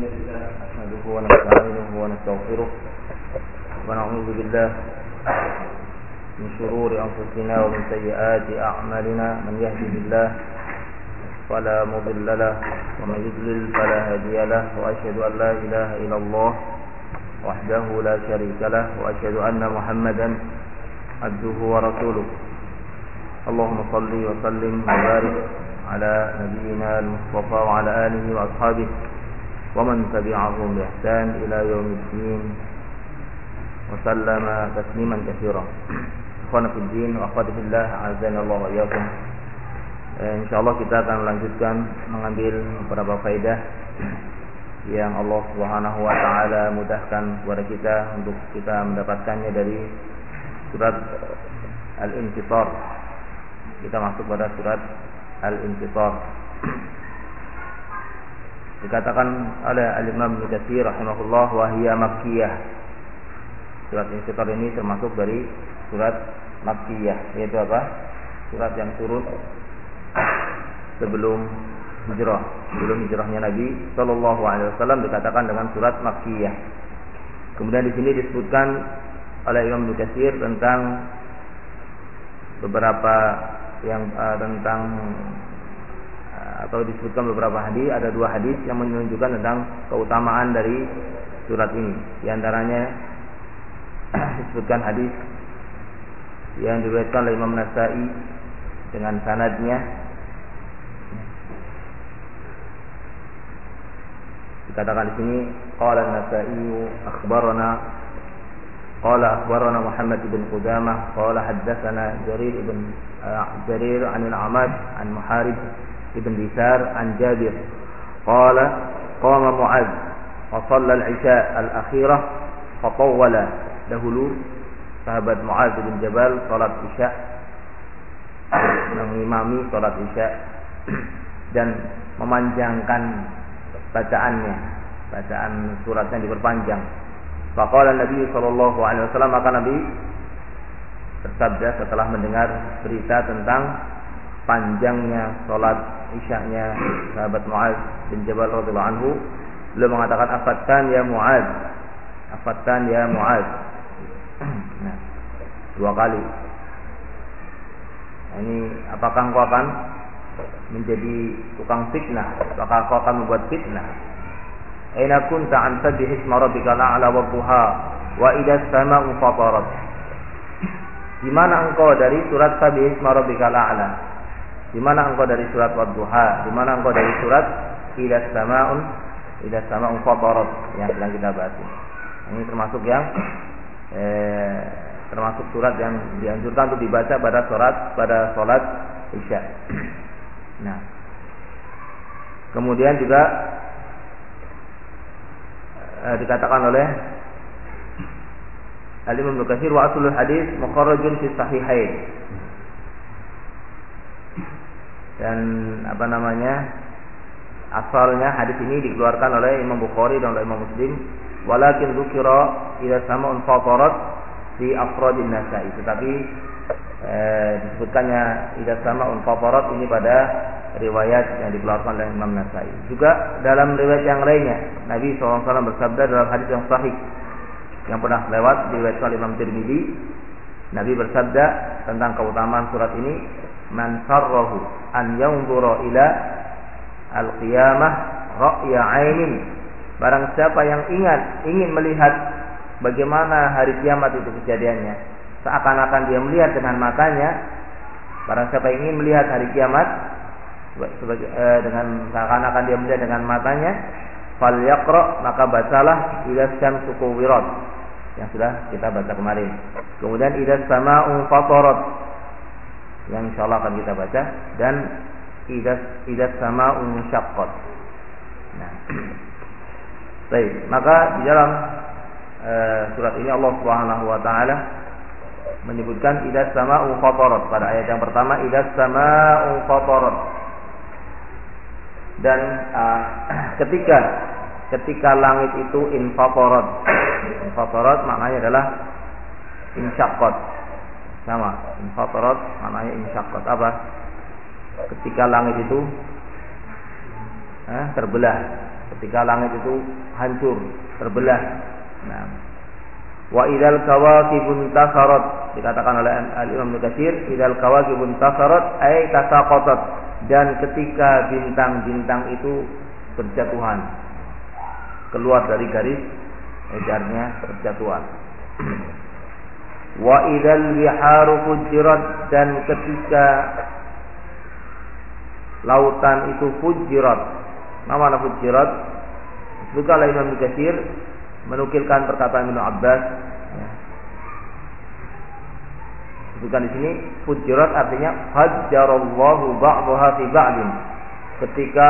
نحمده ونستعينه ونستغفره ونعوذ بالله من شرور أنفسنا ومن سيئات أعمالنا. من يهده الله فلا مضل له ومن يضلل فلا هادي له، وأشهد أن لا إله إلا الله وحده لا شريك له، وأشهد أن محمدا عبده ورسوله. اللهم صل وسلم وبارك على نبينا المصطفى وعلى آله وأصحابه ومن تبعهم بإحسان إلى يوم الدين وسلم تسليما كثيرا. Ikhwan fillah wa akhwati fillah, azza Allah wa iyyakum. Insyaallah kita akan melanjutkan mengambil beberapa faedah yang Allah Subhanahu wa taala mudahkan kepada kita untuk kita mendapatkannya dari surat Al-Infitar. Kita masuk pada surat Al-Infitar. Dikatakan oleh Al-Imam Ibnu Katsir rahimahullah wa hiya makkiyah. Surat Al-Infitar ini termasuk dari surat makkiyah, yaitu apa? Surat yang turun sebelum hijrahnya Nabi sallallahu alaihi wasallam, dikatakan dengan surat makkiyah. Kemudian di sini disebutkan oleh Imam Ibnu Katsir tentang beberapa yang atau disebutkan beberapa hadis. Ada dua hadis yang menunjukkan tentang keutamaan dari surat ini. Di antaranya disebutkan hadis yang diriwayatkan oleh Imam Nasa'i dengan sanadnya. Dikatakan di sini qala An-Nasa'i akhbarana Muhammad bin Qudamah qala haddatsana Jarir an al-A'maj an Muharib ibn Bisar an Jabir qala qama Mu'adz wa shalla al-'isha al-akhirah fa tawwala. Dahulu sahabat Mu'adz bin Jabal salat Isya, mengimami salat Isya dan memanjangkan bacaan suratnya diperpanjang. Faqala Nabi sallallahu alaihi wasallam, maka Nabi bersabda setelah mendengar berita tentang panjangnya salat Isya-nya sahabat Mu'adz bin Jabal radhiyallahu anhu, beliau mengatakan afattan ya Mu'adz. Nah, dua kali. Ini apakah engkau akan menjadi tukang fitnah? Apakah engkau akan membuat fitnah? Aina kunta an sabbih isma rabbikal a'la wa duha wa idza as-samaa'u fatarat. Di mana engkau dari surat sabbih isma rabbikal a'la? Di mana engkau dari surat Wad-Duha? Di mana engkau dari surat idza as-samaa'u fatarat yang sedang kita bahas. Ini termasuk termasuk surat yang dianjurkan untuk dibaca pada salat Isya. Nah, kemudian juga dikatakan oleh Al-Imam Ibnu Katsir wa aslul hadis mukharrajun fi sahihain. Dan asalnya hadis ini dikeluarkan oleh Imam Bukhari dan oleh Imam Muslim. Walakin dzukira idza sama'un fatarat fi afradin Nasa'i. Tetapi disebutkannya idza sama'un fatarat ini pada riwayat yang dikeluarkan oleh Imam Nasa'i. Juga dalam riwayat yang lainnya Nabi SAW bersabda dalam hadis yang sahih yang pernah lewat diriwayatkan oleh Imam Tirmidzi. Nabi bersabda tentang keutamaan surat ini, man sarrahu an yanzura ila al-qiyamah ra'ya 'ainin. Barang siapa yang ingin melihat bagaimana hari kiamat itu kejadiannya, seakan-akan dia melihat dengan matanya. Barang siapa yang ingin melihat hari kiamat dengan seakan-akan dia melihat dengan matanya, falyaqra, maka bacalah idza syamsu kuwirat yang sudah kita baca kemarin. Kemudian idza samaa'u fatarat yang insyaallah akan kita baca, dan idza samaa'u musyaqqat. Nah, baik, maka di dalam surat ini Allah Subhanahu wa taala menyebutkan idza samaa'u fatarat pada ayat yang pertama, idza samaa'u fatarat. Dan ketika langit itu infatarat maknanya adalah insyaqqat. Sama, infatarat maknanya insyaqqat. Apa? Ketika langit itu terbelah. ketika langit itu hancur, terbelah. Nah, wa idzal kawakibun tasarat, dikatakan oleh Al-Imam Ibnu Katsir, idzal kawakibun tasarat ay tasaqatat, dan ketika bintang-bintang itu berjatuhan, keluar dari garis edarnya berjatuhan. Wa idzal biharu fujirat, dan ketika lautan itu fujirat. Nama fujirat disebutkan oleh Imam Ibnu Katsir menukilkan perkataan Ibnu Abbas. Disebutkan di sini fujirat artinya fajjarallahu ba'daha fi ba'din. Ketika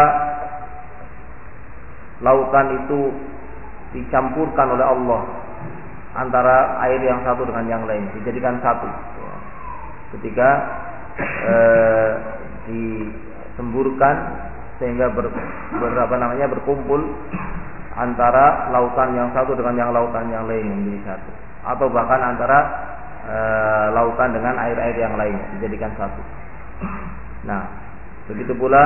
lautan itu dicampurkan oleh Allah antara air yang satu dengan yang lain, dijadikan satu. Ketika disemburkan sehingga berkumpul antara lautan yang satu dengan yang lautan yang lain menjadi satu, atau bahkan antara lautan dengan air-air yang lain dijadikan satu. Nah, begitu pula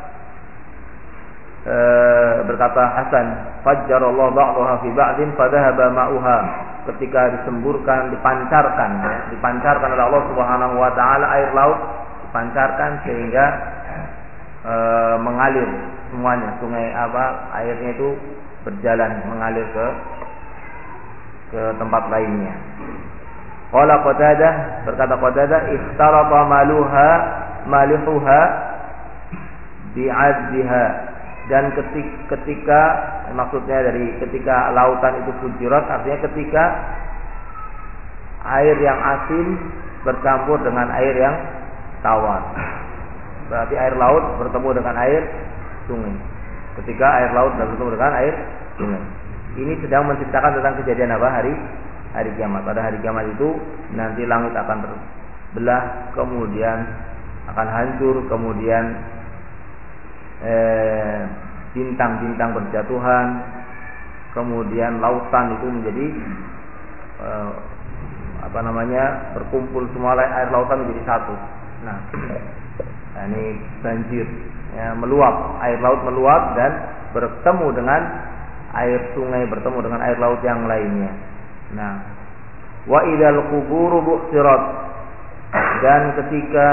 berkata Hasan, fajjarallahu ba'daha fi ba'din fadhahaba ma'uha, ketika disemburkan, dipancarkan oleh Allah Subhanahu wa taala air laut, dipancarkan sehingga mengalir semuanya, sungai airnya itu berjalan mengalir ke tempat lainnya. Qala Qatadah, berkata Qatadah, ikhtarata malihuha bi'azziha, dan ketika maksudnya dari ketika lautan itu fujirat artinya ketika air yang asin bercampur dengan air yang tawar. Berarti air laut bertemu dengan air sungai. Ketika air laut bertemu dengan air sungai. Ini sedang menceritakan tentang kejadian apa? Hari kiamat. Pada hari kiamat itu nanti langit akan terbelah, kemudian akan hancur, kemudian bintang-bintang berjatuhan, kemudian lautan itu menjadi berkumpul semua air lautan menjadi satu. Nah, ini banjir, ya, meluap, air laut meluap dan bertemu dengan air sungai, bertemu dengan air laut yang lainnya. Nah, wa idzal quburu bu'sirat, dan ketika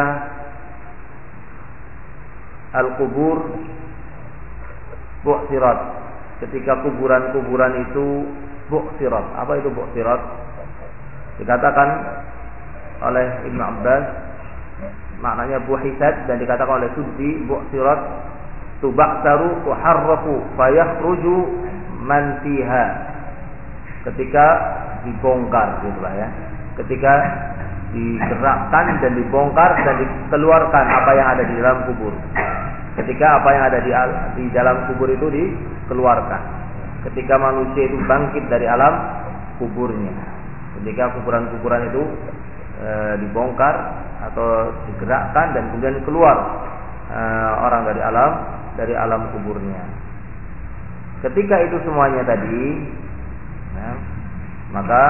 al-qubur bu'sirat, ketika kuburan-kuburan itu bu'sirat. Apa itu bu'sirat? Dikatakan oleh Ibnu Abbas maknanya buhisat, dan dikatakan oleh Suddi bu'sirat tubaktaru tuharrafu fayakhruju man fiha, ketika dibongkar gitulah ya, ketika digerakkan dan dibongkar dan dikeluarkan apa yang ada di dalam kubur. Ketika apa yang ada di dalam kubur itu dikeluarkan, ketika manusia itu bangkit dari alam kuburnya, ketika kuburan-kuburan itu dibongkar atau digerakkan dan kemudian keluar orang dari alam kuburnya. Ketika itu semuanya tadi, ya, maka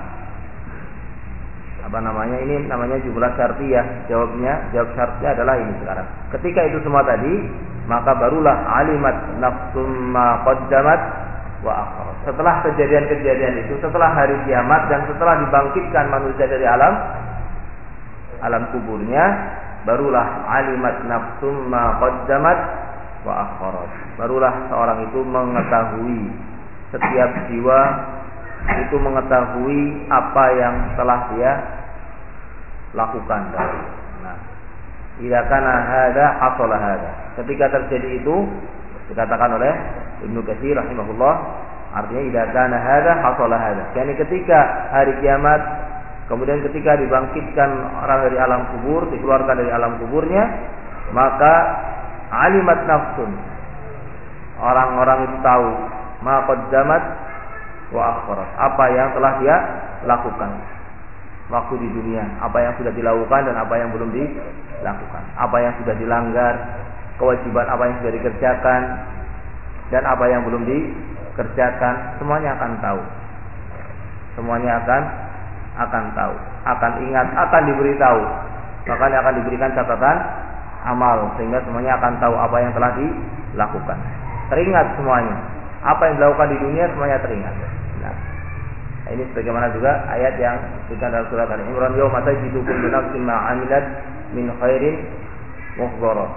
ini namanya jumlah syartiyah. Jawab syartnya adalah ini sekarang. Ketika itu semua tadi, maka barulah alimat nafsum ma qaddamat wa akharat. Setelah kejadian-kejadian itu, setelah hari kiamat dan setelah dibangkitkan manusia dari alam kuburnya, barulah alimat nafsum ma qaddamat wa akharat. Barulah seorang itu mengetahui, setiap jiwa itu mengetahui apa yang telah dia lakukan tadi. Nah, idza kana hada hasala hada. Ketika terjadi itu, dikatakan oleh Ibnu Katsir rahimahullah, artinya idza kana hada hasala hada. Yani ketika hari kiamat, kemudian ketika dibangkitkan orang dari alam kubur, dikeluarkan dari alam kuburnya, maka alimat nafsun, orang-orang itu tahu ma qaddamat wa akharat, apa yang telah dia lakukan waktu di dunia, apa yang sudah dilakukan dan apa yang belum dilakukan, apa yang sudah dilanggar, kewajiban apa yang sudah dikerjakan dan apa yang belum dikerjakan, semuanya akan tahu. Semuanya akan tahu, akan ingat, akan diberitahu. Makanya akan diberikan catatan amal sehingga semuanya akan tahu apa yang telah dilakukan. Teringat semuanya. Apa yang dilakukan di dunia semuanya teringat. Nah, ini sebagaimana juga ayat yang disebutkan dalam surat Al-Imran, yauma tajidu kullu nafsin ma 'amilat min khairin muhdharah.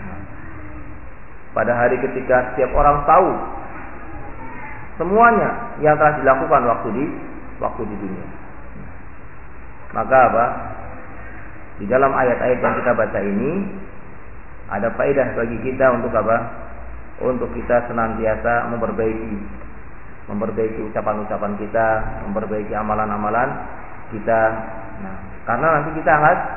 Pada hari ketika setiap orang tahu semuanya yang telah dilakukan waktu di dunia. Maka apa? Di dalam ayat-ayat yang kita baca ini ada faedah bagi kita untuk apa? Untuk kita senantiasa memperbaiki ucapan-ucapan kita, memperbaiki amalan-amalan kita. Nah, karena nanti kita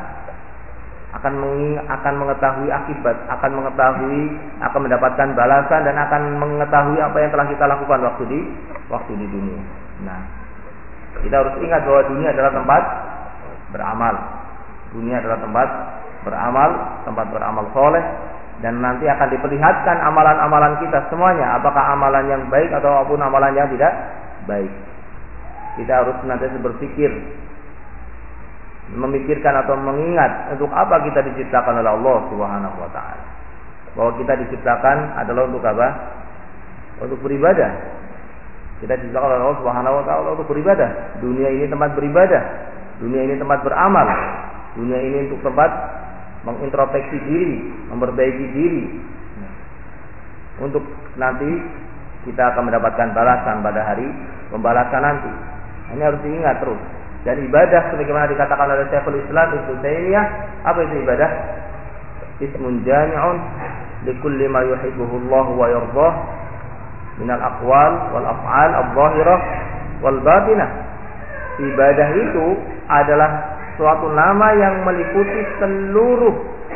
akan mengetahui akibat, akan mendapatkan balasan dan akan mengetahui apa yang telah kita lakukan waktu di dunia. Nah, kita harus ingat bahwa dunia adalah tempat beramal. Dunia adalah tempat beramal soleh, dan nanti akan diperlihatkan amalan-amalan kita semuanya, apakah amalan yang baik ataupun amalan yang tidak baik. Kita harus senantiasa berpikir, memikirkan atau mengingat untuk apa kita diciptakan oleh Allah Subhanahu wa taala. Bahwa kita diciptakan adalah untuk apa? Untuk beribadah. Kita diciptakan oleh Allah Subhanahu wa taala untuk beribadah. Dunia ini tempat beribadah. Dunia ini tempat beramal. Dunia ini untuk tempat mengintrospeksi diri, memperbaiki diri. Untuk nanti kita akan mendapatkan balasan pada hari pembalasan nanti. Ini harus diingat terus. Dan ibadah sebagaimana dikatakan oleh Syekhul Islam Ibnu Taimiyah, apa itu ibadah? Ismun jami'un likulli ma yuhibbuhu Allah wa yardah minal aqwal wal af'al adh-dhahirah wal batinah. Ibadah itu adalah suatu nama yang meliputi seluruh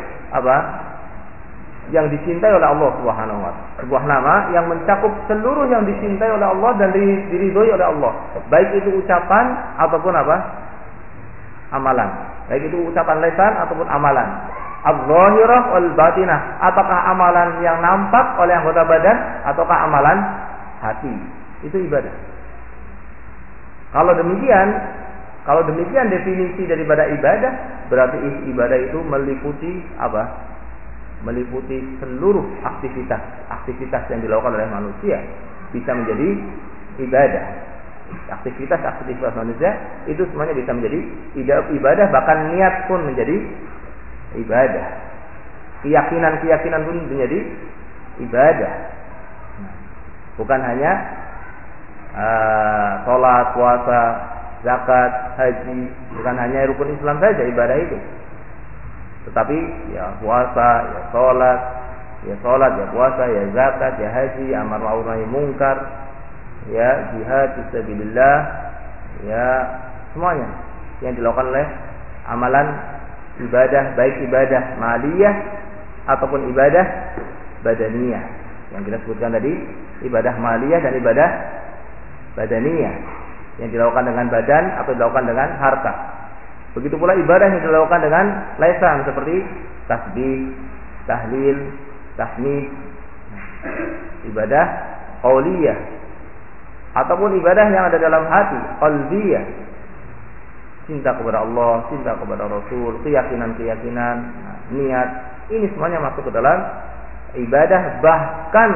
yang dicintai oleh Allah Subhanahu wa taala. Sebuah nama yang mencakup seluruh yang dicintai oleh Allah dan diridhoi oleh Allah. Baik itu ucapan ataupun amalan. Baik itu ucapan lisan ataupun amalan. Adh-dhahirah wal batinah. Apakah amalan yang nampak oleh anggota badan ataukah amalan hati? Itu ibadah. Kalau demikian definisi daripada ibadah, berarti ibadah itu meliputi meliputi seluruh aktivitas yang dilakukan oleh manusia bisa menjadi ibadah. Aktivitas manusia itu semuanya bisa menjadi ibadah, bahkan niat pun menjadi ibadah. Keyakinan pun menjadi ibadah. Bukan hanya sholat, puasa, zakat, haji, bukan hanya rukun Islam saja ibadah itu. Tetapi ya puasa, ya sholat, ya puasa, ya zakat, ya haji, amar ma'ruf nahi munkar, ya jihad fisabilillah, ya semuanya yang dilakukan oleh amalan ibadah, baik ibadah maliyah ataupun ibadah badaniyah. Yang kita sebutkan tadi, ibadah maliyah dan ibadah badaniyah, yang dilakukan dengan badan atau dilakukan dengan harta. Begitu pula ibadah yang dilakukan dengan lisan seperti tasbih, tahlil, tahmid, ibadah qauliyah, ataupun ibadah yang ada dalam hati, qalbiyah, cinta kepada Allah, cinta kepada Rasul, keyakinan, niat. Ini semuanya masuk ke dalam ibadah. Bahkan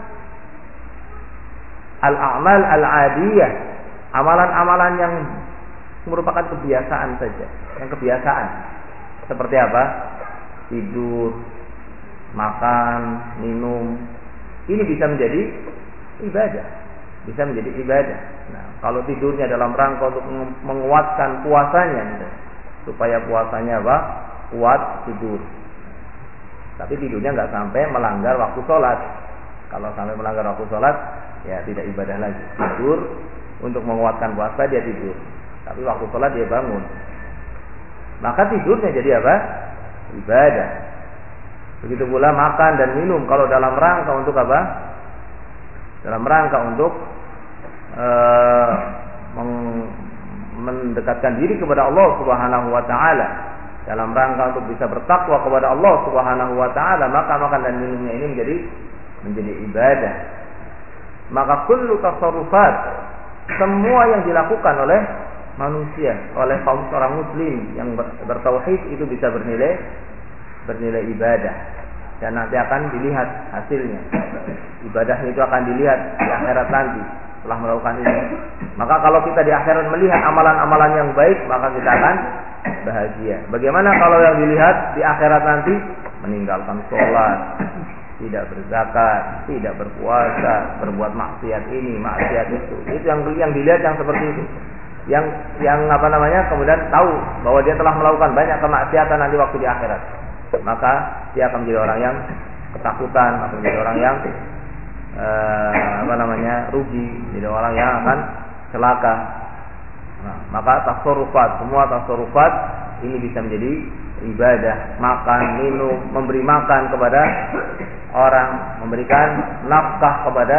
al-a'mal al-'adiyah, amalan-amalan yang merupakan kebiasaan saja, yang kebiasaan. Seperti apa? Tidur, makan, minum. Ini bisa menjadi ibadah. Nah, kalau tidurnya dalam rangka untuk menguatkan puasanya, supaya puasanya kuat tidur. Tapi tidurnya nggak sampai melanggar waktu sholat. Kalau sampai melanggar waktu sholat, ya tidak ibadah lagi. Tidur untuk menguatkan puasa, dia tidur. Tapi waktu sholat dia bangun. Maka tidurnya jadi apa? Ibadah. Begitu pula makan dan minum. Kalau dalam rangka untuk apa? Dalam rangka untuk mendekatkan diri kepada Allah Subhanahu wa taala, dalam rangka untuk bisa bertakwa kepada Allah Subhanahu wa taala, maka makan dan minumnya ini menjadi ibadah. Maka kullu tasarrufat, semua yang dilakukan oleh manusia, oleh kaum orang muslim yang bertauhid, itu bisa bernilai ibadah. dan nanti akan dilihat hasilnya. Ibadahnya itu akan dilihat di akhirat nanti setelah melakukan ini. Maka kalau kita di akhirat melihat amalan-amalan yang baik, maka kita akan bahagia. Bagaimana kalau yang dilihat di akhirat nanti meninggalkan sholat, tidak berzakat, tidak berpuasa, berbuat maksiat ini, maksiat itu. Itu yang dilihat yang seperti itu. Yang kemudian tahu bahwa dia telah melakukan banyak kemaksiatan nanti waktu di akhirat. Maka dia akan menjadi orang yang ketakutan, akan menjadi orang yang rugi, jadi orang yang akan celaka. Nah, maka semua tasarrufat ini bisa menjadi ibadah. Makan, minum, memberi makan kepada orang, memberikan nafkah kepada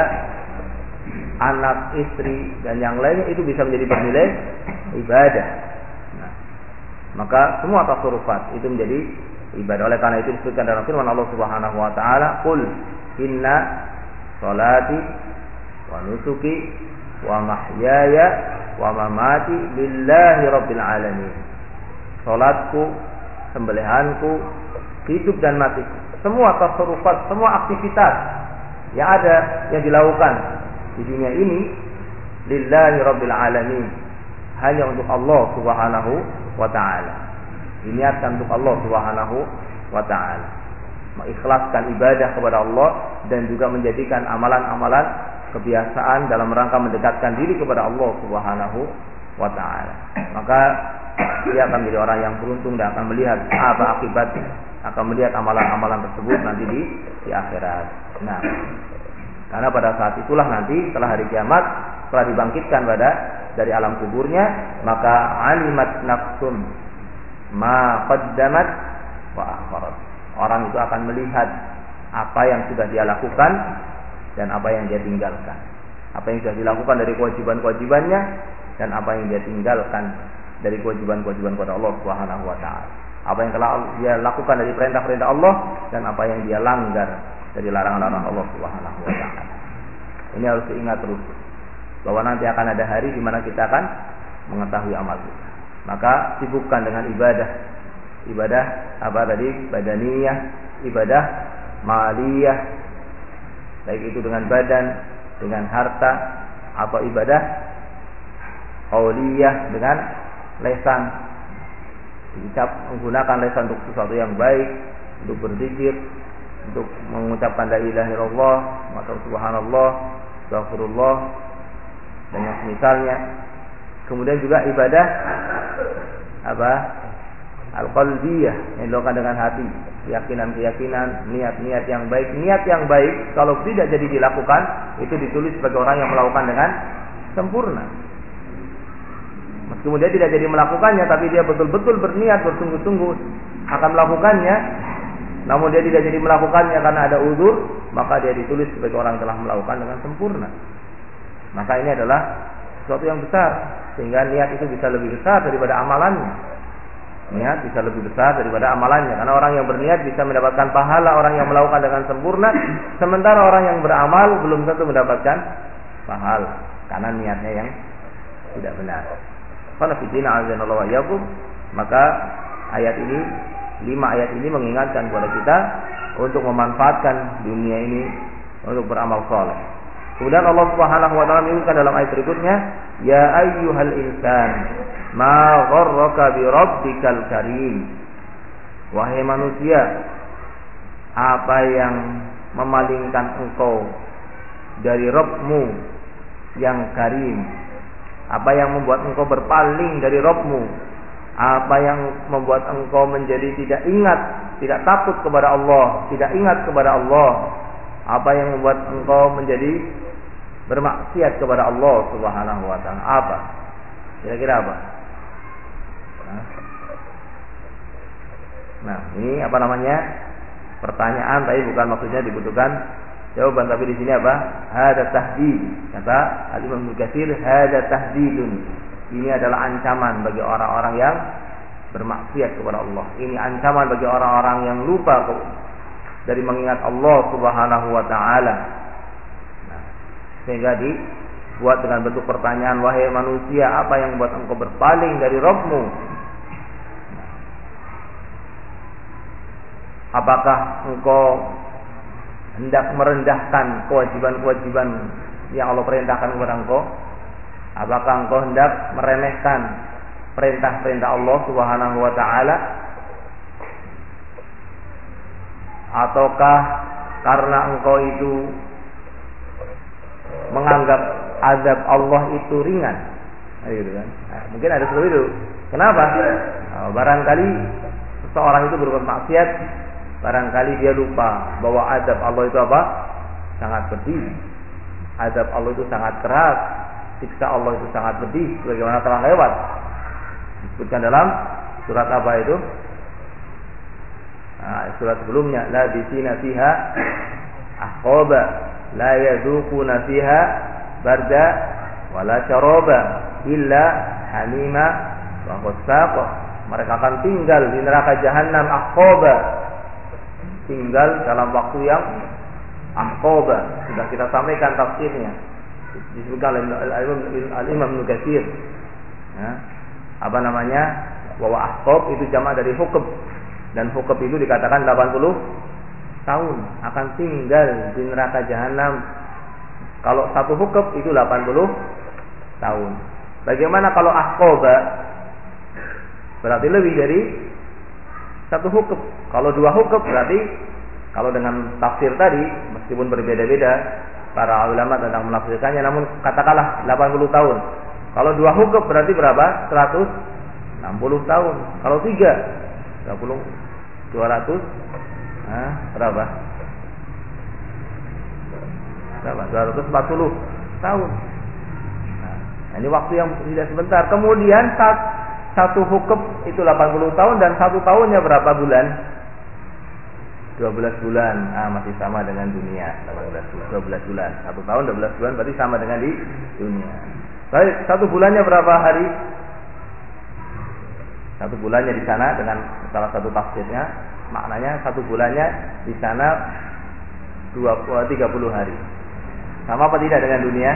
anak, istri, dan yang lainnya, itu bisa menjadi bernilai ibadah. Nah, maka semua tasarrufat itu menjadi ibadah. Oleh karena itu disebutkan dalam firman Allah Subhanahu wa taala, "Qul inna sholati wa nusuki wa mahyaya wa mamati lillahi rabbil alamin." Salatku, sembelihanku, hidup dan matiku, semua tasarrufat, semua aktivitas yang ada, yang dilakukan di dunia ini, lillahi rabbil alamin, hanya untuk Allah Subhanahu wa taala. Diniatkan untuk Allah Subhanahu wa taala. Mengikhlaskan ibadah kepada Allah dan juga menjadikan amalan-amalan kebiasaan dalam rangka mendekatkan diri kepada Allah Subhanahu wa taala. Maka dia akan menjadi orang yang beruntung dan akan melihat apa akibatnya, akan melihat amalan-amalan tersebut nanti di akhirat. Nah, karena pada saat itulah nanti setelah hari kiamat, setelah dibangkitkan dari alam kuburnya, maka alimat nafsun ma qaddamat wa akharat. Orang itu akan melihat apa yang sudah dia lakukan dan apa yang dia tinggalkan. Apa yang sudah dilakukan dari kewajiban-kewajibannya dan apa yang dia tinggalkan dari kewajiban-kewajiban kepada Allah Subhanahu wa taala. Apa yang telah dia lakukan dari perintah-perintah Allah dan apa yang dia langgar dari larangan-larangan Allah Subhanahu wa taala. Ini harus diingat terus, bahwa nanti akan ada hari di mana kita akan mengetahui amal kita. Maka sibukkan dengan ibadah. Ibadah apa tadi? Badaniyah, ibadah maliyah, baik itu dengan badan, dengan harta, atau ibadah qauliyah dengan lesan. Menggunakan lesan untuk sesuatu yang baik, untuk berzikir, untuk mengucapkan la ilaha illallah, atau subhanallah, astagfirullah, dan yang semisalnya. Kemudian juga ibadah apa? Al-qalbiyah, yang dilakukan dengan hati, keyakinan-keyakinan, niat-niat yang baik. Niat yang baik kalau tidak jadi dilakukan, itu ditulis sebagai orang yang melakukan dengan sempurna. Meskipun dia tidak jadi melakukannya, tapi dia betul-betul berniat, bersungguh-sungguh akan melakukannya, namun dia tidak jadi melakukannya karena ada uzur, maka dia ditulis sebagai orang yang telah melakukan dengan sempurna. Maka ini adalah sesuatu yang besar, sehingga niat itu bisa lebih besar daripada amalannya. Niat bisa lebih besar daripada amalannya, karena orang yang berniat bisa mendapatkan pahala orang yang melakukan dengan sempurna, sementara orang yang beramal belum tentu mendapatkan pahala karena niatnya yang tidak benar. Maka ayat ini, 5 ayat ini mengingatkan kepada kita untuk memanfaatkan dunia ini untuk beramal saleh. Kemudian Allah Subhanahu wa taala menyebutkan dalam ayat berikutnya, ya ayyuhal insan ma gharraka bi rabbikal karim. Wahai manusia, apa yang memalingkan engkau dari Rabbmu yang karim? Apa yang membuat engkau berpaling dari Rabbmu? Apa yang membuat engkau menjadi tidak ingat, tidak takut kepada Allah, tidak ingat kepada Allah? Apa yang membuat engkau menjadi bermaksiat kepada Allah Subhanahu wa taala? Apa? Kira-kira apa? Nah, ini apa namanya? Pertanyaan, tapi bukan maksudnya dibutuhkan jawaban, tapi di sini apa? Hada tahdid. Kata Al-Imam Ibnu Katsir, hada tahdidun. Ini adalah ancaman bagi orang-orang yang bermaksiat kepada Allah. Ini ancaman bagi orang-orang yang lupa dari mengingat Allah Subhanahu wa taala. Nah, sehingga dibuat dengan bentuk pertanyaan, wahai manusia, apa yang membuat engkau berpaling dari Rabbmu? Apakah engkau hendak merendahkan kewajiban-kewajiban yang Allah perintahkan kepada engkau? Apakah engkau hendak meremehkan perintah-perintah Allah Subhanahu wa taala? Ataukah karena engkau itu menganggap azab Allah itu ringan? Gitu kan? Nah, mungkin ada seperti itu. Kenapa? Barangkali seseorang itu berbuat maksiat, barangkali dia lupa bahwa azab Allah itu apa? Sangat pedih. Azab Allah itu sangat keras. Siksa Allah itu sangat pedih, sebagaimana telah lewat disebutkan dalam surat apa itu? Surat sebelumnya, la bisina fiha ahqaba la yadzuquna fiha barda wala syaraba illa hamima wa ghassaqa. Mereka akan tinggal di neraka jahanam ahqaba, tinggal dalam waktu yang ahqaba. Sudah kita sampaikan tafsirnya, disebutkan oleh Al-Imam Ibnu Katsir. Apa namanya? Bahwa ahqab itu jamak dari hukub, dan hukub itu dikatakan 80 tahun akan tinggal di neraka jahanam. Kalau satu hukub itu 80 tahun. Bagaimana kalau ahqaba? Berarti lebih dari satu hukub. Kalau dua hukub berarti, kalau dengan tafsir tadi, meskipun berbeda-beda para ulama tentang menafsirkannya, namun katakanlah 80 tahun. Kalau dua hukub berarti berapa? 160 tahun. Kalau tiga 30, 200, berapa? 240 tahun. Nah, ini waktu yang tidak sebentar. Kemudian satu hukub itu 80 tahun, dan satu tahunnya berapa bulan? 12 bulan. Masih sama dengan dunia. 12 bulan. Satu tahun 12 bulan berarti sama dengan di dunia. Baik, satu bulannya berapa hari? Satu bulannya di sana, dengan salah satu tafsirnya, maknanya satu bulannya di sana 30 hari. Sama apa tidak dengan dunia?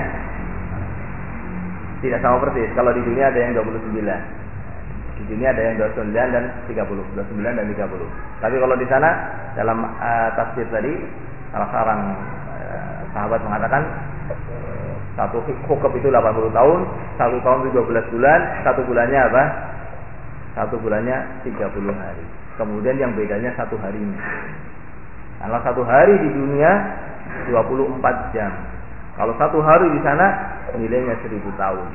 Tidak sama persis. Kalau di dunia ada yang 29. Di dunia ada yang 29 dan 30. 29 dan 30. Tapi kalau di sana, dalam tafsir tadi, salah seorang sahabat mengatakan satu hukub itu 80 tahun, satu tahun itu 12 bulan, satu bulannya apa? Satu bulannya 30 hari. Kemudian yang bedanya satu harinya. Kalau satu hari di dunia 24 jam. Kalau satu hari di sana nilainya 1000 tahun.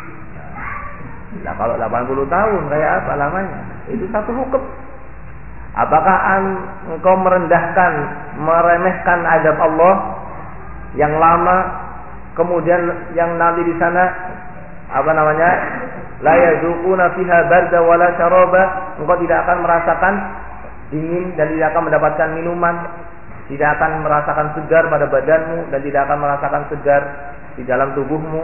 Nah, kalau 80 tahun kayak apa lamanya? Itu satu hukum. Apakah engkau merendahkan, meremehkan azab Allah yang lama, kemudian yang nanti di sana apa namanya? La yazuquna fiha barda wala syaraba. Engkau tidak akan merasakan dingin dan tidak akan mendapatkan minuman, tidak akan merasakan segar pada badanmu dan tidak akan merasakan segar di dalam tubuhmu.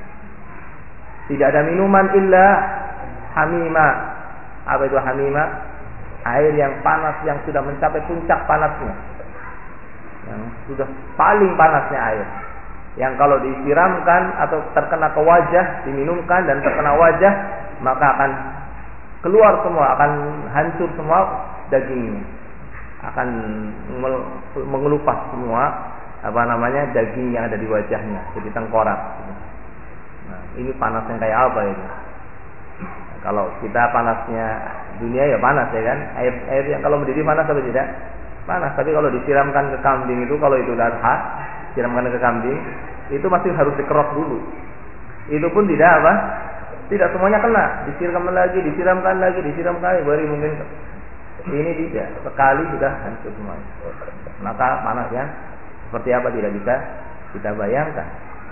Tidak ada minuman illa hamima. Apa itu hamima? Air yang panas, yang sudah mencapai puncak panasnya, yang sudah paling panasnya air, yang kalau disiramkan atau terkena ke wajah, diminumkan dan terkena wajah, maka akan keluar semua, akan hancur semua dagingnya, akan mengelupas semua apa namanya daging yang ada di wajahnya, jadi tengkorak. Nah, ini panasnya kayak apa ini? Kalau kita panasnya dunia ya panas ya kan, air yang kalau mendidih panas atau tidak? Panas. Tapi kalau disiramkan ke kambing itu, kalau itu darah, siramkan ke kambing, itu masih harus dikerok dulu. Itu pun tidak apa? Tidak semuanya kena. Disiramkan lagi, disiramkan lagi, disiramkan lagi, baru mungkin ini tidak. Sekali sudah hancur semuanya. Maka panasnya seperti apa tidak bisa kita bayangkan.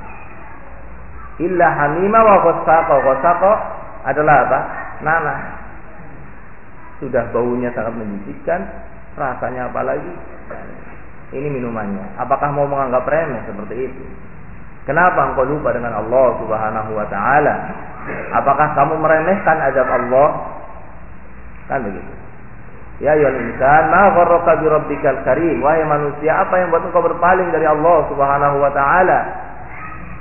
Illa hamima wa ghassaqa. Ghassaqa adalah apa? Nanah. Sudah baunya sangat menjijikkan, rasanya apalagi. Ini minumannya. Apakah mau menganggap remeh seperti itu? Kenapa engkau lupa dengan Allah Subhanahu wa taala? Apakah kamu meremehkan azab Allah? Kan begitu. Ya ayyuhal insan, ma gharraka bi rabbikal karim. Wahai manusia, apa yang buat engkau berpaling dari Allah Subhanahu wa taala?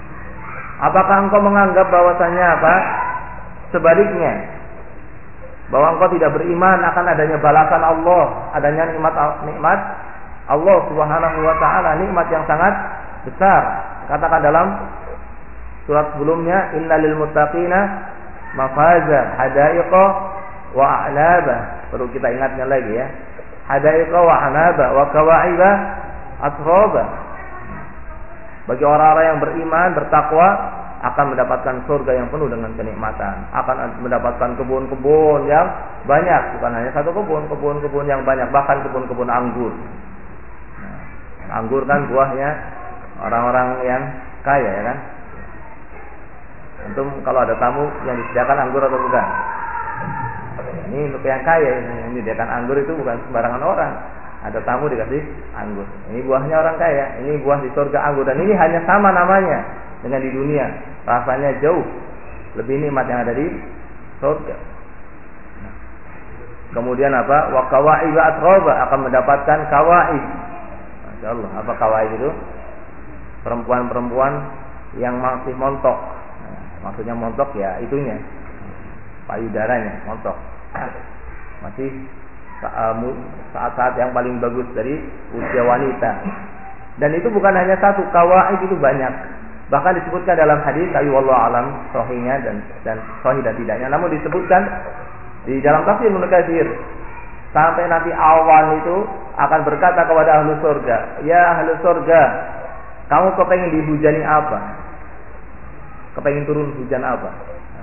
Apakah engkau menganggap bahwasanya apa? Sebaliknya, bahwa engkau tidak beriman akan adanya balasan Allah, adanya nikmat Allah Subhanahu wa taala, nikmat yang sangat besar. Katakan dalam surat sebelumnya, innalil muttaqina mafaza hadaiqa wa a'naba. Perlu kita ingatkan lagi ya. Hadaiqa wa a'naba wa kawa'iba atraba. Bagi orang-orang yang beriman, bertakwa, akan mendapatkan surga yang penuh dengan kenikmatan, akan mendapatkan kebun-kebun yang banyak, bukan hanya satu kebun yang banyak, bahkan kebun-kebun anggur. Nah, anggur kan buahnya orang-orang yang kaya, ya kan? Antum kalau ada tamu yang disediakan anggur atau bukan? Ini untuk yang kaya, yang disediakan anggur itu bukan sembarangan orang. Ada tamu dikasih anggur. Ini buahnya orang kaya, ini buah di surga anggur, dan ini hanya sama namanya dengan di dunia, rasanya jauh lebih nikmat yang ada di surga. Nah, kemudian apa? Wa kawa'iba atroba, akan mendapatkan kawaib. Masya Allah, apa kawaib itu? Perempuan-perempuan yang masih montok. Nah, maksudnya montok ya itunya, payudaranya montok. Nah, masih saat-saat yang paling bagus dari usia wanita. Dan itu bukan hanya satu, kawaib itu banyak. Bahkan disebutkan dalam hadis, ayu wallahu alam sahihnya dan sahih dan tidaknya. Namun disebutkan di dalam tafsir Ibnu Katsir, sampai nanti awan itu akan berkata kepada ahlu surga, ya ahlu surga, kamu kepengen dihujani apa? Kepengen turun hujan apa?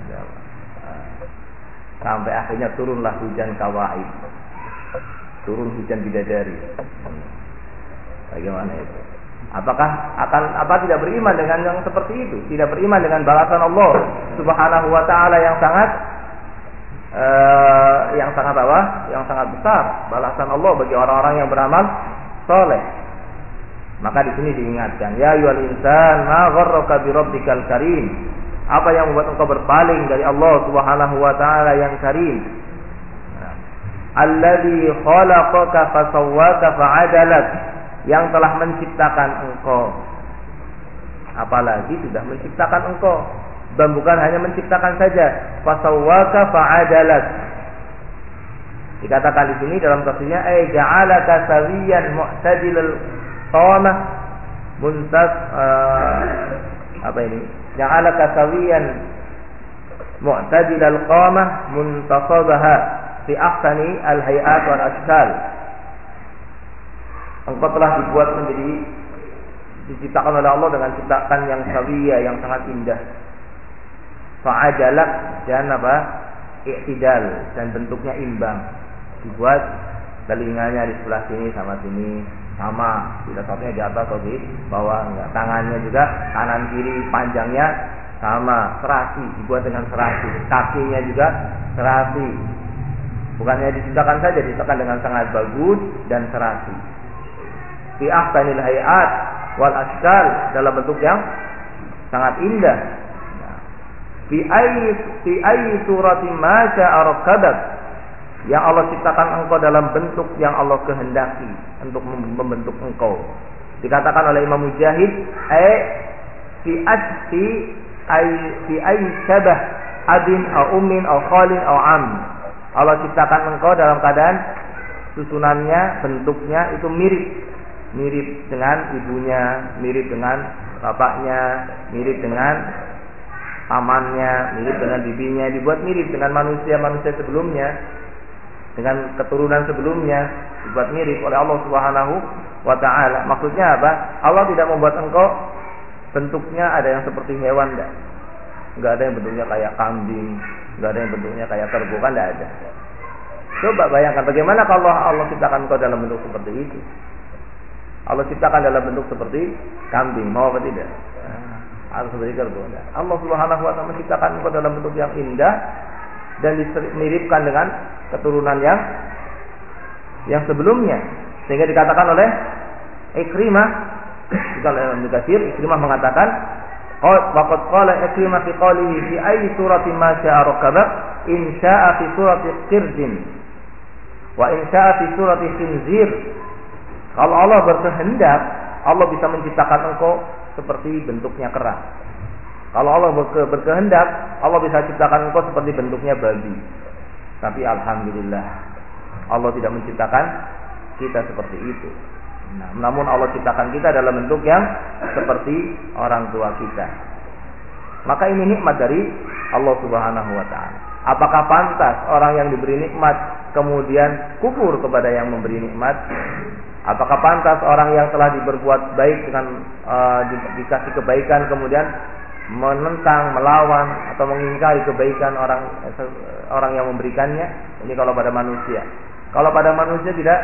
Sampai akhirnya turunlah hujan kawaib, turun hujan bidadari. Bagaimana itu? Apakah tidak beriman dengan yang seperti itu? Tidak beriman dengan balasan Allah Subhanahu wa taala yang sangat Yang sangat besar, balasan Allah bagi orang-orang yang beramal saleh. Maka di sini diingatkan, ya ayyuhal insan ma gharraka bi rabbikal karim. Apa yang membuat engkau berpaling dari Allah Subhanahu wa taala yang karim? Alladzi khalaqaka fasawwaka fa'adalak, yang telah menciptakan engkau, apalagi sudah menciptakan engkau, dan bukan hanya menciptakan saja, fasawwaka fa'adalak. Dikatakan di sini dalam tafsirnya, ja'alaka sawiyan mu'tadilal qamah muntas ja'alaka sawiyan mu'tadilal qamah muntasabaha fi ahsani al-hay'at wal ashkal. Engkau telah diciptakan oleh Allah dengan ciptaan yang sawiyah, yang sangat indah. Fa'adalak, dan i'tidal, dan bentuknya imbang. Dibuat telinganya di sebelah sini sama sini sama, tidak satunya di atas atau di bawah, enggak. Tangannya juga kanan kiri panjangnya sama, serasi, dibuat dengan serasi. Kakinya juga serasi. Bukannya diciptakan saja, diciptakan dengan sangat bagus dan serasi. Fi ahsanil hayat wal ashkal, dalam bentuk yang sangat indah. Fi ayyi suratin ma syaa rakkadak, yang Allah ciptakan engkau dalam bentuk yang Allah kehendaki untuk membentuk engkau. Dikatakan oleh Imam Mujahid, fi ayyi syabah abin au ummin au khalin au am. Allah ciptakan engkau dalam keadaan susunannya, bentuknya itu mirip dengan ibunya, mirip dengan bapaknya, mirip dengan pamannya, mirip dengan bibinya, dibuat mirip dengan manusia sebelumnya, dengan keturunan sebelumnya, dibuat mirip oleh Allah Subhanahu wa taala. Maksudnya apa? Allah tidak membuat engkau bentuknya ada yang seperti hewan, enggak ada yang bentuknya kayak kambing, enggak ada yang bentuknya kayak kerbau, kan enggak ada. Coba bayangkan bagaimana kalau Allah ciptakan engkau dalam bentuk seperti itu. Allah ciptakan dalam bentuk seperti kambing, mau apa tidak? Harus seperti kerbau. Allah Subhanahu wa taala menciptakan engkau dalam bentuk yang indah dan dimiripkan dengan keturunan yang sebelumnya, sehingga dikatakan oleh Ikrimah, Ikrimah mengatakan, waqad qala Ikrimah fi qawlihi fi ayyi suratin ma syaa rakabak, in syaa fi surati qirdin wa in syaa fi surati khinzir. Kalau Allah berkehendak, Allah bisa menciptakan engkau seperti bentuknya kera. Kalau Allah berkehendak, Allah bisa ciptakan engkau seperti bentuknya babi. Tapi alhamdulillah Allah tidak menciptakan kita seperti itu. Nah, namun Allah ciptakan kita dalam bentuk yang seperti orang tua kita. Maka ini nikmat dari Allah Subhanahu wa taala. Apakah pantas orang yang diberi nikmat kemudian kufur kepada yang memberi nikmat? Apakah pantas orang yang telah berbuat baik dengan dikasih kebaikan kemudian menentang, melawan atau mengingkari kebaikan orang yang memberikannya? Ini kalau pada manusia. Kalau pada manusia tidak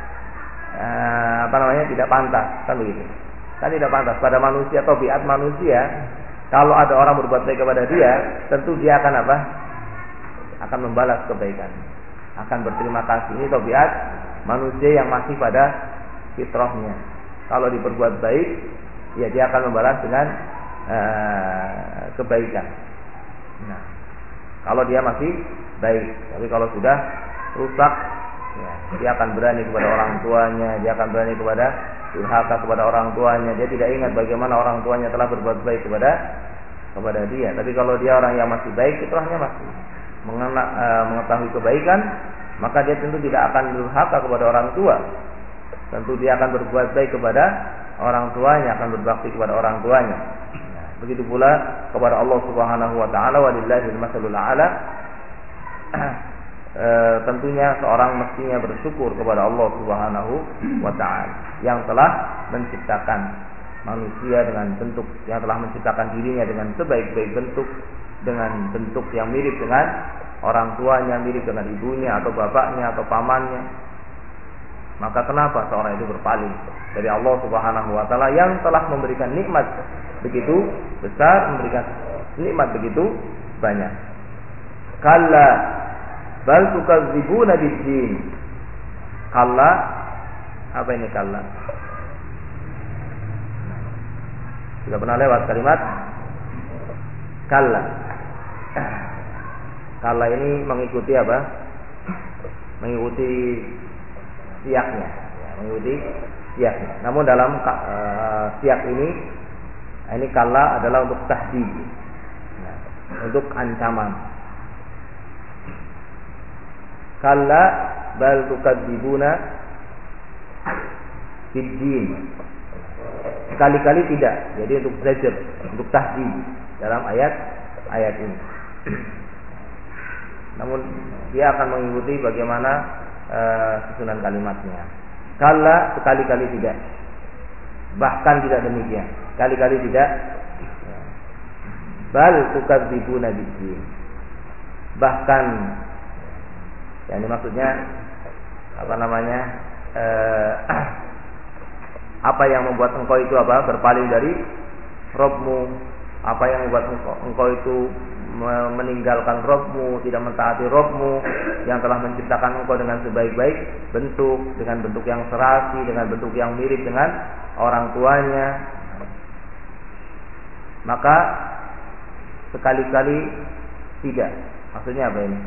tidak pantas, kan begitu. Kan tidak pantas pada manusia, tabiat manusia. Kalau ada orang berbuat baik kepada dia, tentu dia akan apa? Akan membalas kebaikan, akan berterima kasih. Ini tabiat manusia yang masih pada fitrahnya. Kalau diperbuat baik, ya dia akan membalas dengan kebaikan. Nah, kalau dia masih baik, tapi kalau sudah rusak, ya, dia akan berani kepada orang tuanya, dia akan berani kepada durhaka kepada orang tuanya. Dia tidak ingat bagaimana orang tuanya telah berbuat baik kepada dia. Tapi kalau dia orang yang masih baik, fitrahnya masih mengetahui kebaikan, maka dia tentu tidak akan durhaka kepada orang tua. Tentu dia akan berbuat baik kepada orang tuanya, akan berbakti kepada orang tuanya. Nah, begitu pula kepada Allah Subhanahu wa taala, walillahil masalul a'la. Tentunya seorang mestinya bersyukur kepada Allah Subhanahu wa taala yang telah menciptakan manusia dengan bentuk, yang telah menciptakan dirinya dengan sebaik-baik bentuk, dengan bentuk yang mirip dengan orang tuanya, mirip dengan ibunya atau bapaknya atau pamannya. Maka kenapa seorang itu berpaling dari Allah Subhanahu wa taala yang telah memberikan nikmat begitu besar, memberikan nikmat begitu banyak? Kalla bal tukadzibuna biddin. Kalla, apa ini kalla? Sudah pernah lewat kalimat kalla. Kalla ini mengikuti apa? Mengikuti siaknya, mengikuti siaknya. Namun dalam siak ini kalla adalah untuk tahdid, untuk ancaman. Kalla bal tukadzibuna biddin. Sekali-kali tidak. Jadi untuk zajr, untuk tahdid dalam ayat ini. Namun dia akan mengikuti bagaimana susunan kalimatnya. Kalla, sekali-kali tidak. Bahkan tidak demikian. Sekali-kali tidak. Bal tukadzibuna biddin. Bahkan, ya ini maksudnya apa yang membuat engkau itu berpaling dari Rabbmu? Apa yang membuat engkau itu meninggalkan Rabbmu, tidak mentaati Rabbmu yang telah menciptakan engkau dengan sebaik-baik bentuk, dengan bentuk yang serasi, dengan bentuk yang mirip dengan orang tuanya? Maka sekali-kali tidak. Maksudnya apa ini?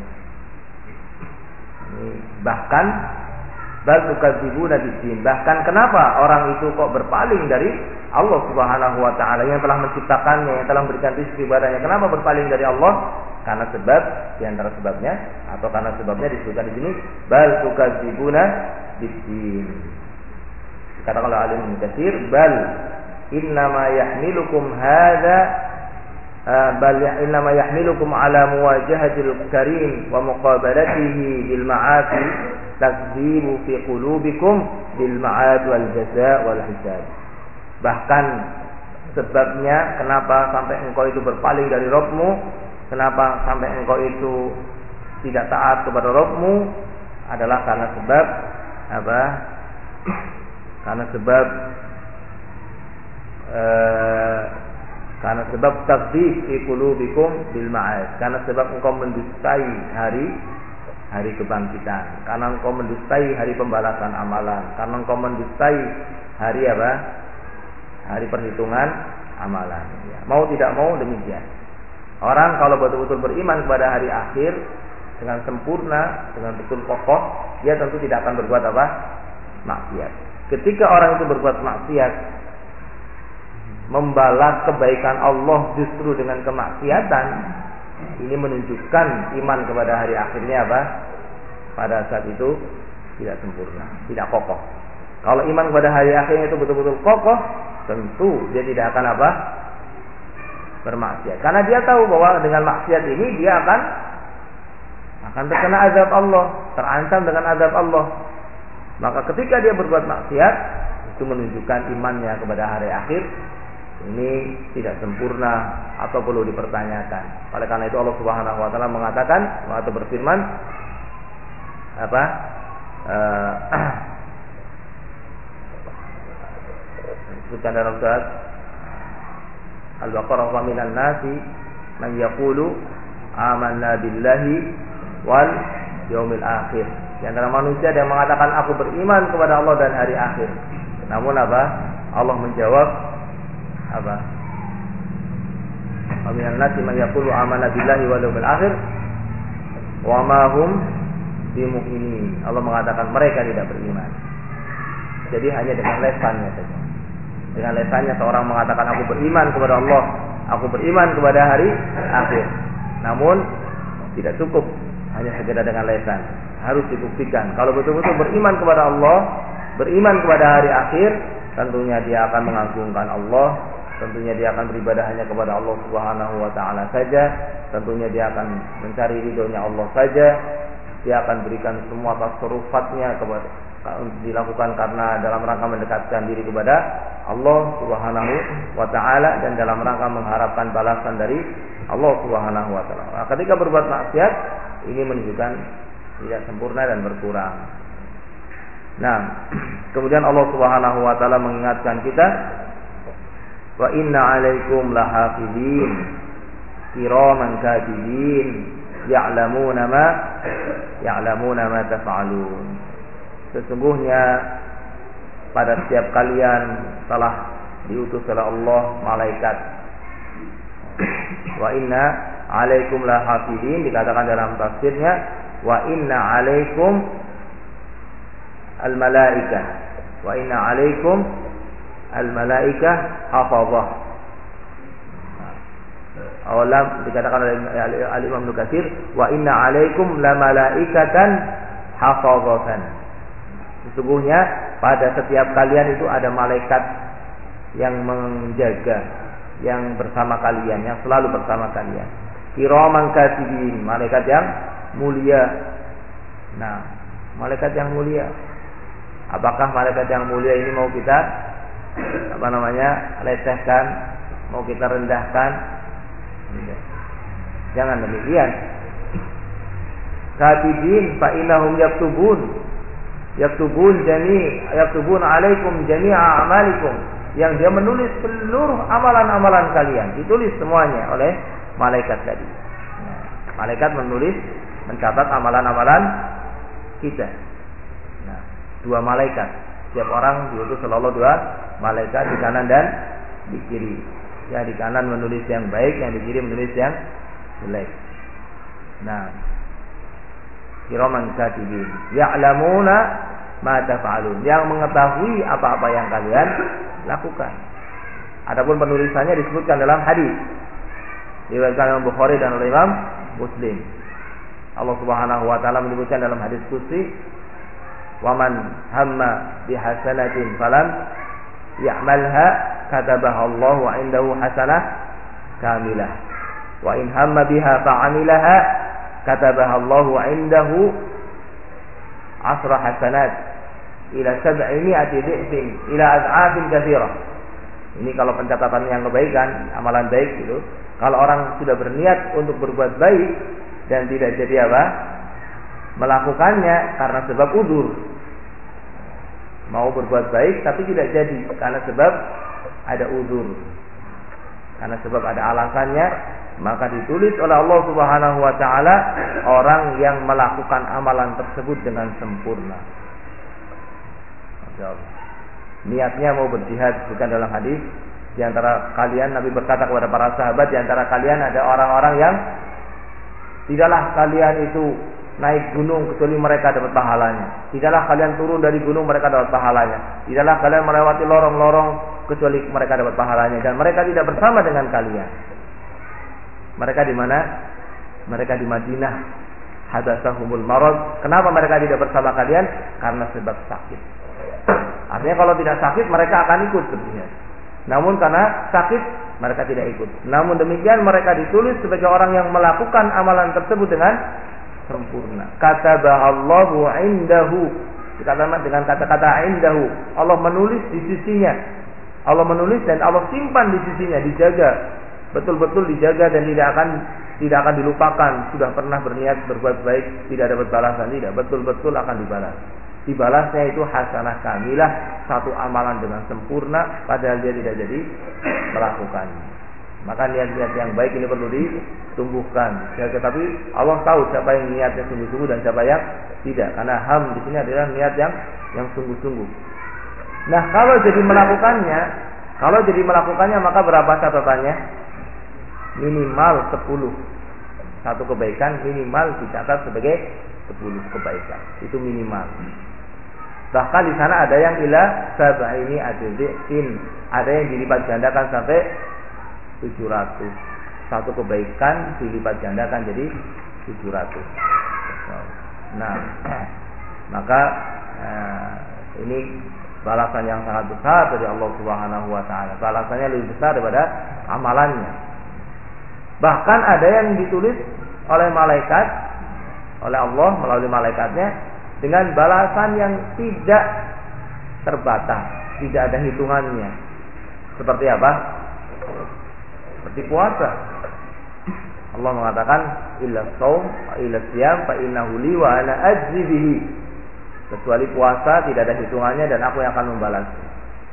Bahkan bal tukadzibuna biddin. Bahkan kenapa orang itu kok berpaling dari Allah Subhanahu wa taala yang telah menciptakannya, yang telah memberikan rezeki padanya? Kenapa berpaling dari Allah? Karena sebab, di antara sebabnya, atau karena sebabnya disebutkan di sini bal tukadzibuna biddin. Kata kalau alim Katsir, bal innama yahmilukum hadza bal innama yahmilukum ala muwajahatil karim wa muqabalatihi bil ma'asi takdzibu fi qulubikum bil ma'ad wal jazaa wal hisab. Bahkan sebabnya kenapa sampai engkau itu berpaling dari Rabbmu, kenapa sampai engkau itu tidak taat kepada Rabbmu, adalah karena sebab apa? Karena sebab takdzib fi qulubikum bil ma'ad. Karena sebab engkau mendustai hari kebangkitan, karena engkau mendustai hari pembalasan amalan, karena engkau mendustai hari hari perhitungan amalan. Ya, mau tidak mau demikian. Orang kalau betul-betul beriman kepada hari akhir dengan sempurna, dengan betul kokoh, dia tentu tidak akan berbuat maksiat. Ketika orang itu berbuat maksiat, membalas kebaikan Allah justru dengan kemaksiatan, Ini menunjukkan iman kepada hari akhirnya apa? Pada saat itu tidak sempurna, tidak kokoh. Kalau iman kepada hari akhirnya itu betul-betul kokoh, tentu dia tidak akan apa? Bermaksiat. Karena dia tahu bahwa dengan maksiat ini dia akan terkena azab Allah, terancam dengan azab Allah. Maka ketika dia berbuat maksiat, itu menunjukkan imannya kepada hari akhir ini tidak sempurna atau perlu dipertanyakan. Oleh karena itu Allah Subhanahu wa taala mengatakan atau berfirman apa? Disebutkan dalam surat Al-Baqarah, wa minan nasi man yaqulu amanna billahi wal yaumil akhir. Di antara manusia yang mengatakan aku beriman kepada Allah dan hari akhir. Namun apa? Allah menjawab apa? Wa minan nasi man yaqulu amanna billahi wal yaumil akhir wa ma hum bimu'minin. Allah mengatakan mereka tidak beriman. Jadi hanya dengan lesannya saja. Dengan lesannya seorang mengatakan aku beriman kepada Allah, aku beriman kepada hari akhir. Namun tidak cukup hanya sekedar dengan lesan. Harus dibuktikan. Kalau betul-betul beriman kepada Allah, beriman kepada hari akhir, tentunya dia akan mengagungkan Allah, tentunya dia akan beribadah hanya kepada Allah Subhanahu wa taala saja, tentunya dia akan mencari ridhonya Allah saja. Dia akan berikan semua tasarrufatnya kepada dilakukan karena dalam rangka mendekatkan diri kepada Allah Subhanahu wa taala dan dalam rangka mengharapkan balasan dari Allah Subhanahu wa taala. Nah, ketika berbuat maksiat ini menunjukkan tidak sempurna dan berkurang. Nah, kemudian Allah Subhanahu wa taala mengingatkan kita, wa inna 'alaikum lahafizin kiraman katibin ya'lamuna ma taf'alun. Sesungguhnya pada setiap kalian telah diutus oleh Allah malaikat. Wa inna 'alaikum lahafizin, dikatakan dalam tafsirnya wa inna 'alaikum al-malaikah. Wa inna 'alaikum al-malaikah hafazah. Awalam dikatakan oleh Al-Imam Ibnu Katsir wa inna 'alaikum la malaikatan hafazatan. Sesungguhnya pada setiap kalian itu ada malaikat yang menjaga, yang bersama kalian, yang selalu bersama kalian. Kiraman katibin, malaikat yang mulia. Nah, malaikat yang mulia. Apakah malaikat yang mulia ini mau kita lecehkan, mau kita rendahkan? Jangan demikian. Katibin fa innahum yaktubun alaikum jami'a amalikum, yang dia menulis seluruh amalan-amalan kalian, ditulis semuanya oleh malaikat tadi. Nah, malaikat menulis, mencatat amalan-amalan kita. Nah, dua malaikat, setiap orang diutus oleh Allah dua malaikat di kanan dan di kiri. Ya, di kanan menulis yang baik, yang di kiri menulis yang jelek. Nah, kiraman katibin ya'lamuna ma taf'alun, yang mengetahui apa-apa yang kalian lakukan. Adapun penulisannya disebutkan dalam hadis diriwayatkan oleh Bukhari dan oleh Imam Muslim. Allah Subhanahu wa taala menyebutkan dalam hadis qudsi, "Wa man hamma bi hasanatin falam ya'malha katabaha Allahu 'indahu hasanah kamilah. Wa in hamma biha fa'amilaha katabaha Allahu 'indahu 'ashra hasanat ila 700 dhi'fin ila ad'afin katsirah." Ini kalau pencatatan yang kebaikan, amalan baik itu. Kalau orang sudah berniat untuk berbuat baik dan tidak jadi apa? Melakukannya karena sebab udzur. Mau berbuat baik tapi tidak jadi karena sebab ada udzur. Karena sebab ada alasannya, maka ditulis oleh Allah Subhanahu wa taala orang yang melakukan amalan tersebut dengan sempurna. Masyaallah. Niatnya mau berjihad, bukan dalam hadis. Di antara kalian, Nabi berkata kepada para sahabat, di antara kalian ada orang-orang yang tidaklah kalian itu naik gunung kecuali mereka dapat pahalanya. Tidaklah kalian turun dari gunung mereka dapat pahalanya. Tidaklah kalian melewati lorong-lorong kecuali mereka dapat pahalanya. Dan mereka tidak bersama dengan kalian. Mereka di mana? mereka di Madinah, hadasahumul marad. Kenapa mereka tidak bersama kalian? Karena sebab sakit. Artinya kalau tidak sakit mereka akan ikut berjihad. Namun karena sakit mereka tidak ikut. Namun demikian mereka ditulis sebagai orang yang melakukan amalan tersebut dengan sempurna. Kataballahu indahu. Dikatakan dengan kata-kata indahu. Allah menulis di sisinya. Allah menulis dan Allah simpan di sisinya, dijaga. Betul-betul dijaga dan tidak akan dilupakan. Sudah pernah berniat berbuat baik, tidak dapat balasan, tidak, betul-betul akan dibalas. Dibalasnya itu hasanah kamilah, satu amalan dengan sempurna, padahal dia tidak jadi melakukannya. Maka niat-niat yang baik ini perlu ditumbuhkan. Ya, tetapi Allah tahu siapa yang niatnya sungguh-sungguh dan siapa yang tidak. Karena ham di sini adalah niat yang sungguh-sungguh. Nah, kalau jadi melakukannya, maka berapa catatannya? Minimal 10. Satu kebaikan minimal dicatat sebagai 10 kebaikan. Itu minimal. Bahkan di sana ada yang ila sab'ini adzi'in. Ada yang dilipat gandakan sampai 700. Satu kebaikan dilipat gandakan jadi 700. Nah, maka ini balasan yang sangat besar dari Allah Subhanahu wa taala. Balasannya lebih besar daripada amalannya. Bahkan ada yang ditulis oleh malaikat, oleh Allah melalui malaikatnya dengan balasan yang tidak terbatas, tidak ada hitungannya. Seperti apa? Seperti puasa. Allah mengatakan illa shaum illa siyam fa innahu li wa ana ajzi bihi. Kecuali puasa tidak ada hitungannya dan aku yang akan membalasnya.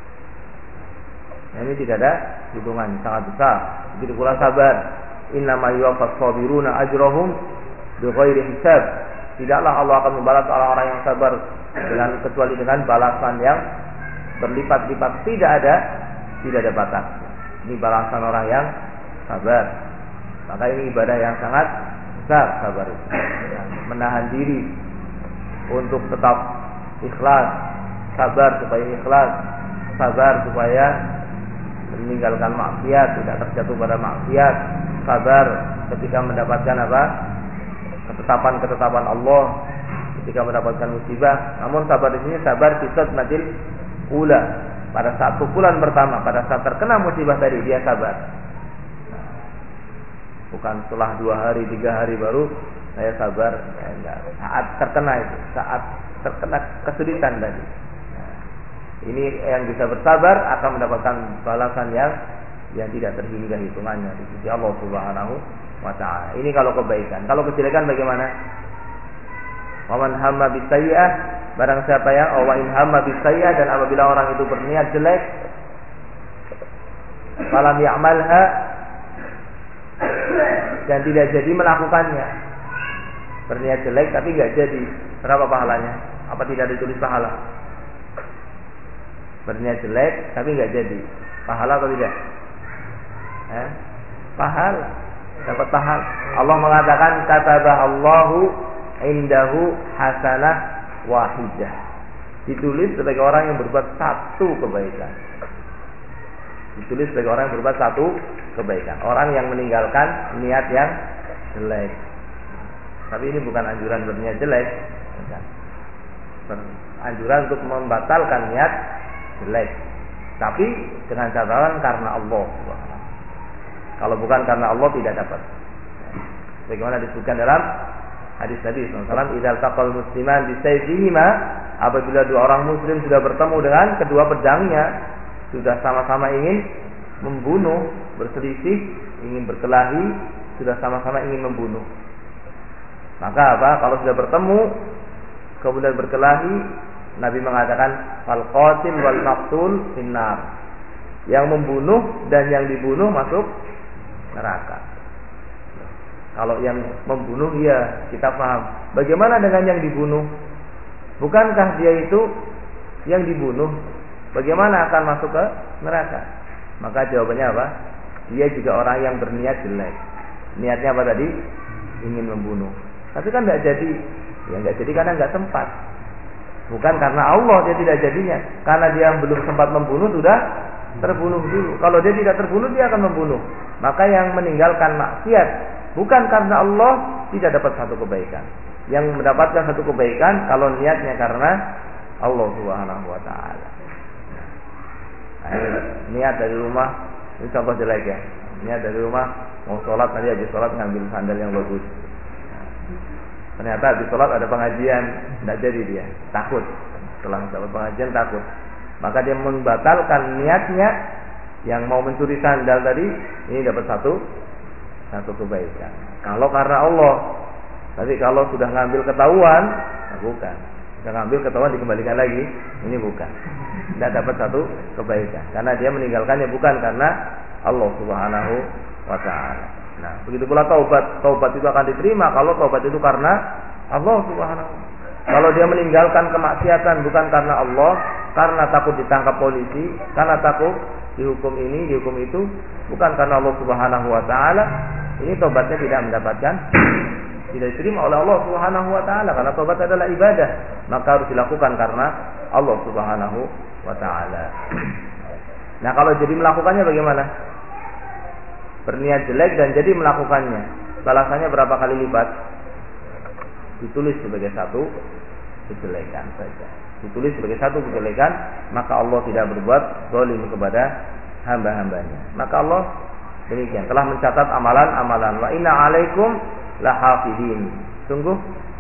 Ini tidak ada hitungan, sangat besar. Begitu pula sabar. Innama yuwaffas sabiruna ajrahum bighairi hisab. Tidaklah Allah akan membalas orang-orang yang sabar kecuali dengan balasan yang berlipat-lipat, tidak ada batas. Ini balasan orang yang sabar. Maka ini ibadah yang sangat besar, sabar itu. Menahan diri untuk tetap ikhlas, sabar supaya ikhlas, sabar supaya meninggalkan maksiat, tidak terjatuh pada maksiat, sabar ketika mendapatkan ketetapan Allah, ketika mendapatkan musibah. Namun sabar di sini sabar fisad madil ula, pada saat pukulan pertama, pada saat terkena musibah tadi dia sabar. Bukan setelah 2 hari, 3 hari baru saya sabar. Enggak. Saat terkena itu, saat terkena kesulitan tadi. Ini yang bisa bersabar akan mendapatkan balasan yang tidak terhingga hitungannya di sisi Allah Subhanahu wa taala. Ini kalau kebaikan. Kalau kejelekan bagaimana? Wa man hamma bisayyi'ah, barang siapa yang wa in hamma bisayyi'ah, dan apabila orang itu berniat jelek, falam ya'malha, dan tidak jadi melakukannya. Berniat jelek tapi enggak jadi, berapa pahalanya? Apa tidak ditulis pahala? Berniat jelek tapi enggak jadi, pahala atau tidak? Pahala, dapat pahala. Allah mengatakan kataballahu indahu hasanah wahidah. Ditulis sebagai orang yang berbuat satu kebaikan. Ditulis sebagai orang yang berbuat satu kebaikan. Orang yang meninggalkan niat yang jelek. Tapi ini bukan anjuran berniat jelek, anjuran untuk membatalkan niat jelek. Tapi dengan catatan karena Allah. Kalau bukan karena Allah tidak dapat. Bagaimana disebutkan dalam hadis Nabi SAW, idzal taqal musliman bisayfihima, apabila 2 orang muslim sudah bertemu dengan kedua pedangnya, sudah sama-sama ingin membunuh, berselisih, ingin berkelahi, sudah sama-sama ingin membunuh. Maka apa? Kalau sudah bertemu kemudian berkelahi, Nabi mengatakan fal qatil wal maqtul finnar. Yang membunuh dan yang dibunuh masuk neraka. Kalau yang membunuh ya kita paham. Bagaimana dengan yang dibunuh? Bukankah dia itu yang dibunuh? Bagaimana akan masuk ke neraka? Maka jawabannya apa? Dia juga orang yang berniat jelek. Niatnya apa tadi? Ingin membunuh. Tapi kan tidak jadi. Ya tidak jadi karena tidak sempat. Bukan karena Allah dia tidak jadinya. Karena dia belum sempat membunuh sudah terbunuh dulu. Kalau dia tidak terbunuh dia akan membunuh. Maka yang meninggalkan maksiat, Bukan karena Allah tidak dapat satu kebaikan. Yang mendapatkan satu kebaikan kalau niatnya karena Allah Subhanahu wa taala. Nah, niat dari rumah, ini contoh jelek ya. Niat dari rumah mau sholat, nanti habis sholat ngambil sandal yang bagus. Ternyata habis sholat ada pengajian, tidak jadi dia, takut. Setelah dapat pengajian takut, maka dia membatalkan niatnya yang mau mencuri sandal tadi. Ini dapat satu kebaikan. Kalau karena Allah, tapi kalau sudah ngambil ketahuan, nah bukan. Sudah ngambil ketahuan dikembalikan lagi, ini bukan. Tidak dapat satu kebaikan, karena dia meninggalkannya bukan karena Allah Subhanahu wa taala. Nah, begitu pula taubat. Taubat itu akan diterima kalau taubat itu karena Allah Subhanahu. Kalau dia meninggalkan kemaksiatan bukan karena Allah, karena takut ditangkap polisi, karena takut dihukum ini, dihukum itu, bukan karena Allah Subhanahu wa taala, ini taubatnya tidak mendapatkan, tidak diterima oleh Allah Subhanahu wa taala, karena taubat adalah ibadah, maka harus dilakukan karena Allah Subhanahu wa taala. Nah, kalau jadi melakukannya bagaimana? Berniat jelek dan jadi melakukannya, balasannya berapa kali lipat? Ditulis sebagai satu kejelekan saja. Ditulis sebagai satu kejelekan, maka Allah tidak berbuat zalim kepada hamba-hambanya. Maka Allah demikian telah mencatat amalan-amalan. Wa inna 'alaikum lahafidin. Sungguh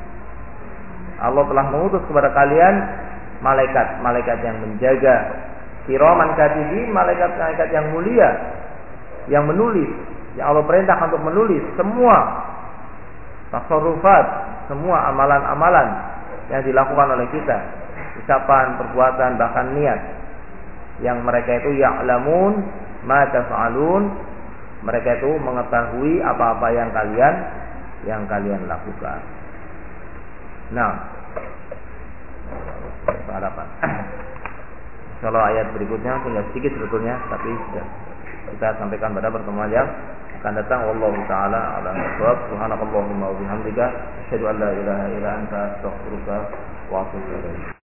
Allah telah mengutus kepada kalian malaikat yang menjaga, kiraman katibin, malaikat-malaikat yang mulia, yang menulis, yang Allah perintahkan untuk menulis semua tasarrufat, semua amalan-amalan yang dilakukan oleh kita, ucapan, perbuatan, bahkan niat. Yang mereka itu ya'lamun ma taf'alun, mereka itu mengetahui apa-apa yang kalian lakukan. Nah, harapan. Kalau ayat berikutnya tinggal sedikit sebetulnya, tapi sudah kita sampaikan pada pertemuan yang akan datang. Wallahu taala a'lam bishawab. Subhanakallahumma wa bihamdika asyhadu an la ilaha illa anta astaghfiruka wa atubu ilaik.